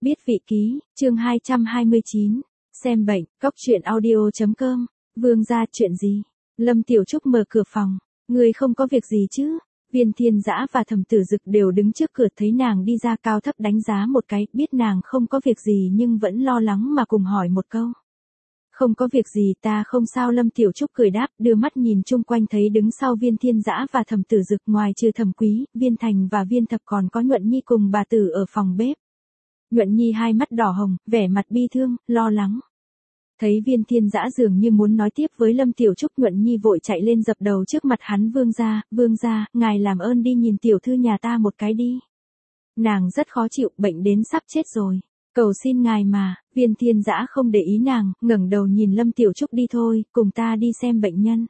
Biết vị ký, chương 229. Xem bệnh, cóc truyện audio.com. Vương gia chuyện gì? Lâm Tiểu Trúc mở cửa phòng. Người không có việc gì chứ? Viên Thiên Dã và Thẩm Tử Dực đều đứng trước cửa, thấy nàng đi ra cao thấp đánh giá một cái, biết nàng không có việc gì nhưng vẫn lo lắng mà cùng hỏi một câu. Không có việc gì, ta không sao. Lâm Tiểu Trúc cười đáp, đưa mắt nhìn chung quanh thấy đứng sau Viên Thiên Dã và Thẩm Tử Dực ngoài trừ Thẩm Quý, Viên Thành và Viên Thập còn có Nhuận Nhi cùng bà Tử ở phòng bếp. Nhuận Nhi hai mắt đỏ hồng, vẻ mặt bi thương, lo lắng. Thấy Viên Thiên Dã dường như muốn nói tiếp với Lâm Tiểu Trúc, Nhuận Nhi vội chạy lên dập đầu trước mặt hắn. Vương gia, ngài làm ơn đi nhìn tiểu thư nhà ta một cái đi. Nàng rất khó chịu, bệnh đến sắp chết rồi. Cầu xin ngài mà. Viên Thiên Dã không để ý nàng, ngẩng đầu nhìn Lâm Tiểu Trúc, đi thôi, cùng ta đi xem bệnh nhân.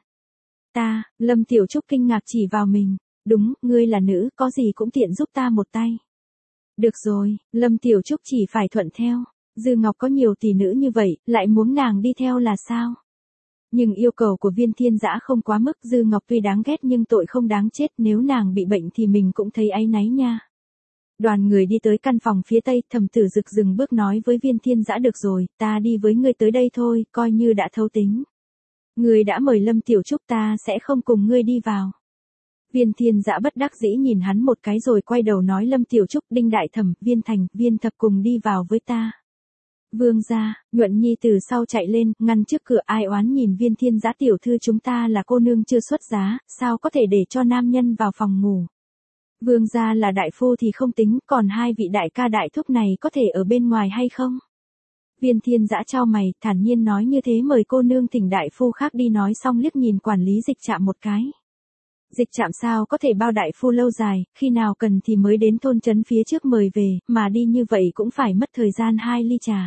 Lâm Tiểu Trúc kinh ngạc chỉ vào mình. Đúng, ngươi là nữ, có gì cũng tiện giúp ta một tay. Được rồi, Lâm Tiểu Trúc chỉ phải thuận theo. Dư Ngọc có nhiều tỷ nữ như vậy, lại muốn nàng đi theo là sao? Nhưng yêu cầu của Viên Thiên Dã không quá mức. Dư Ngọc tuy đáng ghét nhưng tội không đáng chết, nếu nàng bị bệnh thì mình cũng thấy áy náy nha. Đoàn người đi tới căn phòng phía tây, Thẩm Tử Dực dừng bước nói với Viên Thiên Dã, được rồi, ta đi với ngươi tới đây thôi, coi như đã thấu tính. Ngươi đã mời Lâm Tiểu Trúc, ta sẽ không cùng ngươi đi vào. Viên Thiên Dã bất đắc dĩ nhìn hắn một cái rồi quay đầu nói Lâm Tiểu Trúc, Đinh Đại Thẩm, Viên Thành, Viên Thập cùng đi vào với ta. Vương gia, Nhuận Nhi từ sau chạy lên, ngăn trước cửa, ai oán nhìn Viên Thiên Dã, tiểu thư chúng ta là cô nương chưa xuất giá, sao có thể để cho nam nhân vào phòng ngủ. Vương gia là đại phu thì không tính, còn hai vị đại ca đại thúc này có thể ở bên ngoài hay không? Viên Thiên Dã chau mày, thản nhiên nói, như thế mời cô nương thỉnh đại phu khác đi. Nói xong liếc nhìn quản lý Dịch Trạm một cái. Dịch Trạm sao có thể bao đại phu lâu dài, khi nào cần thì mới đến thôn trấn phía trước mời về, mà đi như vậy cũng phải mất thời gian 2 ly trà.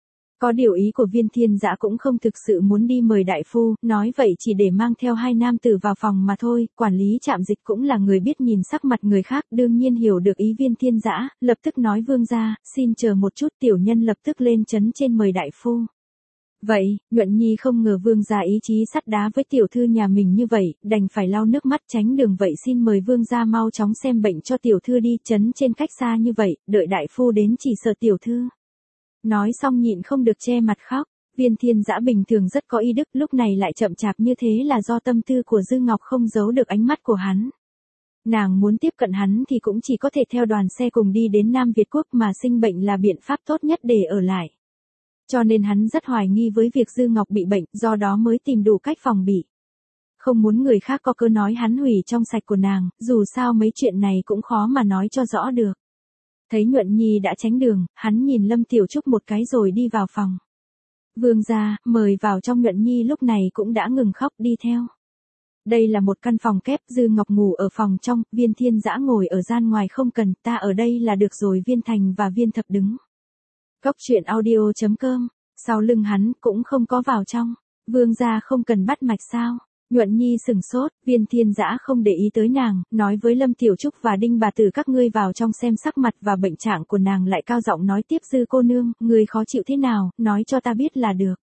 Có điều ý của Viên Thiên Dã cũng không thực sự muốn đi mời đại phu, nói vậy chỉ để mang theo hai nam tử vào phòng mà thôi. Quản lý Trạm Dịch cũng là người biết nhìn sắc mặt người khác, đương nhiên hiểu được ý Viên Thiên Dã, lập tức nói, vương gia, xin chờ một chút, tiểu nhân lập tức lên trấn trên mời đại phu. Vậy, Nhuận Nhi không ngờ vương gia ý chí sắt đá với tiểu thư nhà mình như vậy, đành phải lau nước mắt tránh đường. Vậy xin mời vương gia mau chóng xem bệnh cho tiểu thư đi, trấn trên cách xa như vậy, đợi đại phu đến chỉ sợ tiểu thư. Nói xong nhịn không được che mặt khóc. Viên Thiên Dã bình thường rất có y đức, lúc này lại chậm chạp như thế là do tâm tư của Dư Ngọc không giấu được ánh mắt của hắn. Nàng muốn tiếp cận hắn thì cũng chỉ có thể theo đoàn xe cùng đi đến Nam Việt Quốc, mà sinh bệnh là biện pháp tốt nhất để ở lại. Cho nên hắn rất hoài nghi với việc Dư Ngọc bị bệnh, do đó mới tìm đủ cách phòng bị. Không muốn người khác có cơ nói hắn hủy trong sạch của nàng, dù sao mấy chuyện này cũng khó mà nói cho rõ được. Thấy Nhuận Nhi đã tránh đường, hắn nhìn Lâm Tiểu Trúc một cái rồi đi vào phòng. Vương gia, mời vào trong. Nhuận Nhi lúc này cũng đã ngừng khóc, đi theo. Đây là một căn phòng kép, Dư Ngọc ngủ ở phòng trong, Viên Thiên Dã ngồi ở gian ngoài. Không cần, ta ở đây là được rồi. Viên Thành và Viên Thập đứng. Cóc truyện audio.com, sau lưng hắn cũng không có vào trong. Vương gia không cần bắt mạch sao? Nhuận Nhi sừng sốt, Viên Thiên Dã không để ý tới nàng, nói với Lâm Tiểu Trúc và Đinh bà tử các ngươi vào trong xem sắc mặt và bệnh trạng của nàng, lại cao giọng nói tiếp, Dư cô nương, người khó chịu thế nào, nói cho ta biết là được.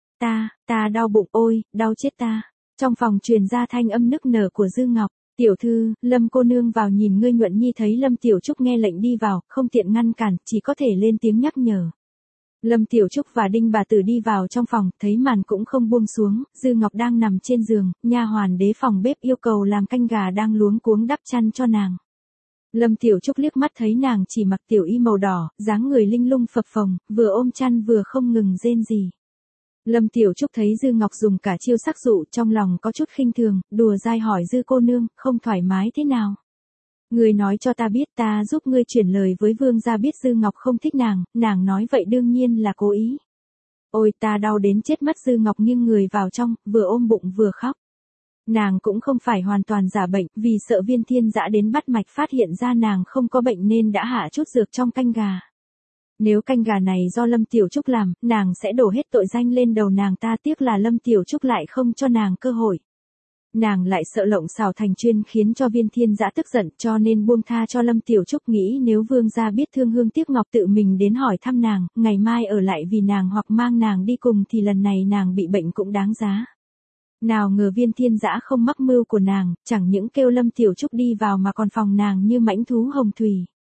Ta đau bụng, ôi, đau chết ta. Trong phòng truyền ra thanh âm nức nở của Dư Ngọc. Tiểu thư, Lâm cô nương vào nhìn ngươi. Nhuận Nhi thấy Lâm Tiểu Trúc nghe lệnh đi vào, không tiện ngăn cản, chỉ có thể lên tiếng nhắc nhở. Lâm Tiểu Trúc và Đinh bà tử đi vào trong phòng, thấy màn cũng không buông xuống, Dư Ngọc đang nằm trên giường, nha hoàn đế phòng bếp yêu cầu làm canh gà đang luống cuống đắp chăn cho nàng. Lâm Tiểu Trúc liếc mắt thấy nàng chỉ mặc tiểu y màu đỏ, dáng người linh lung phập phồng, vừa ôm chăn vừa không ngừng rên rỉ. Lâm Tiểu Trúc thấy Dư Ngọc dùng cả chiêu sắc dụ, trong lòng có chút khinh thường, đùa dai hỏi, Dư cô nương, không thoải mái thế nào? Ngươi nói cho ta biết, ta giúp ngươi chuyển lời với vương gia biết Dư Ngọc không thích nàng nói vậy đương nhiên là cố ý. Ôi, ta đau đến chết mất. Dư Ngọc nghiêng người vào trong, vừa ôm bụng vừa khóc. Nàng cũng không phải hoàn toàn giả bệnh, vì sợ Viên Thiên Dã đến bắt mạch phát hiện ra nàng không có bệnh nên đã hạ chút dược trong canh gà. Nếu canh gà này do Lâm Tiểu Trúc làm, nàng sẽ đổ hết tội danh lên đầu nàng ta, tiếc là Lâm Tiểu Trúc lại không cho nàng cơ hội. Nàng lại sợ lộng xào thành chuyên khiến cho Viên Thiên Dã tức giận, cho nên buông tha cho Lâm Tiểu Trúc, nghĩ nếu vương gia biết thương hương tiếc ngọc tự mình đến hỏi thăm nàng, ngày mai ở lại vì nàng hoặc mang nàng đi cùng thì lần này nàng bị bệnh cũng đáng giá. Nào ngờ Viên Thiên Dã không mắc mưu của nàng, chẳng những kêu Lâm Tiểu Trúc đi vào mà còn phòng nàng như mãnh thú hồng thủy.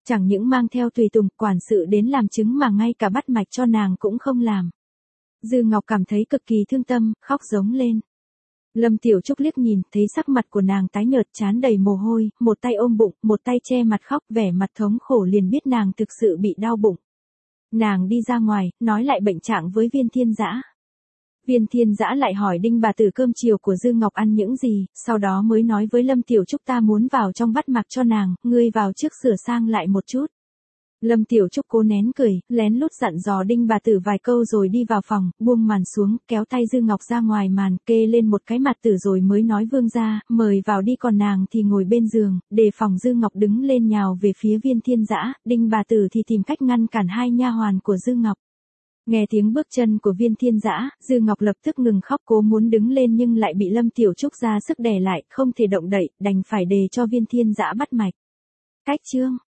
Chẳng những mang theo tùy tùng, quản sự đến làm chứng mà ngay cả bắt mạch cho nàng cũng không làm. Dư Ngọc cảm thấy cực kỳ thương tâm, khóc giống lên. Lâm Tiểu Trúc liếc nhìn, thấy sắc mặt của nàng tái nhợt, trán đầy mồ hôi, một tay ôm bụng, một tay che mặt khóc, vẻ mặt thống khổ, liền biết nàng thực sự bị đau bụng. Nàng đi ra ngoài, nói lại bệnh trạng với Viên Thiên Dã. Viên Thiên Dã lại hỏi Đinh bà tử cơm chiều của Dư Ngọc ăn những gì, sau đó mới nói với Lâm Tiểu Trúc, ta muốn vào trong bắt mạch cho nàng, ngươi vào trước sửa sang lại một chút. Lâm Tiểu Trúc cố nén cười, lén lút dặn dò Đinh bà tử vài câu rồi đi vào phòng, buông màn xuống, kéo tay Dư Ngọc ra ngoài màn, kê lên một cái mặt tử rồi mới nói, vương gia, mời vào đi, còn nàng thì ngồi bên giường, đề phòng Dư Ngọc đứng lên nhào về phía Viên Thiên Dã, Đinh bà tử thì tìm cách ngăn cản hai nha hoàn của Dư Ngọc. Nghe tiếng bước chân của Viên Thiên Dã, Dư Ngọc lập tức ngừng khóc, cố muốn đứng lên nhưng lại bị Lâm Tiểu Trúc ra sức đè lại, không thể động đậy, đành phải đề cho Viên Thiên Dã bắt mạch. Cách chương